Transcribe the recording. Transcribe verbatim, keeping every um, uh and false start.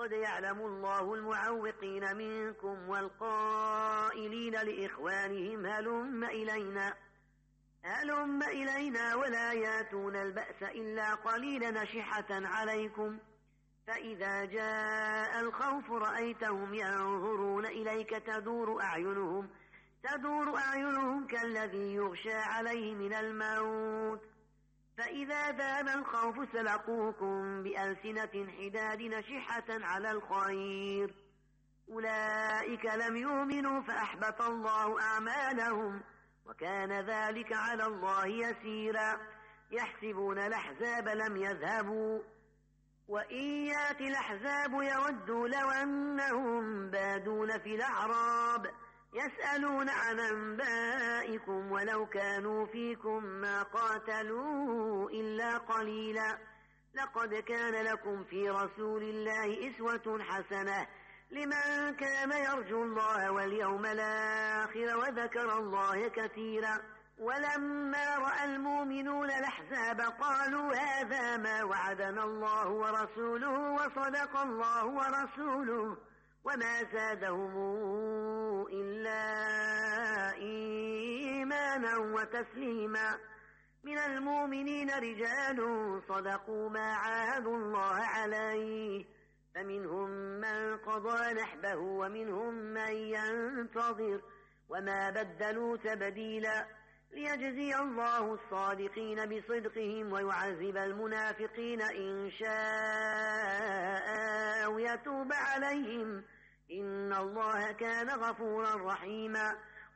قد يعلم الله المعوقين منكم والقائلين لإخوانهم هلم إلينا هلم إلينا ولا ياتون البأس إلا قليلا نشحة عليكم فإذا جاء الخوف رأيتهم ينظرون إليك تدور أعينهم تدور أعينهم كالذي يغشى عليه من الموت فإذا ذاب الخوف سلقوكم بألسنة حداد نشحة على الخير أولئك لم يؤمنوا فأحبط الله أعمالهم وكان ذلك على الله يسيرا يحسبون الأحزاب لم يذهبوا وإن يأتي الأحزاب يودوا لو أنهم بادون في الأعراب يسألون عن أنبائكم ولو كانوا فيكم ما قاتلوا إلا قليلا لقد كان لكم في رسول الله أسوة حسنة لمن كان يرجو الله واليوم الآخر وذكر الله كثيرا ولما رأى المؤمنون الأحزاب قالوا هذا ما وعدنا الله ورسوله وصدق الله ورسوله وما زادهم إلا إيمانا وتسليما من المؤمنين رجال صدقوا ما عاهدوا الله عليه فمنهم من قضى نحبه ومنهم من ينتظر وما بدلوا تبديلا ليجزي الله الصادقين بصدقهم ويعذب المنافقين إن شاء أو يتوب عليهم إن الله كان غفورا رحيما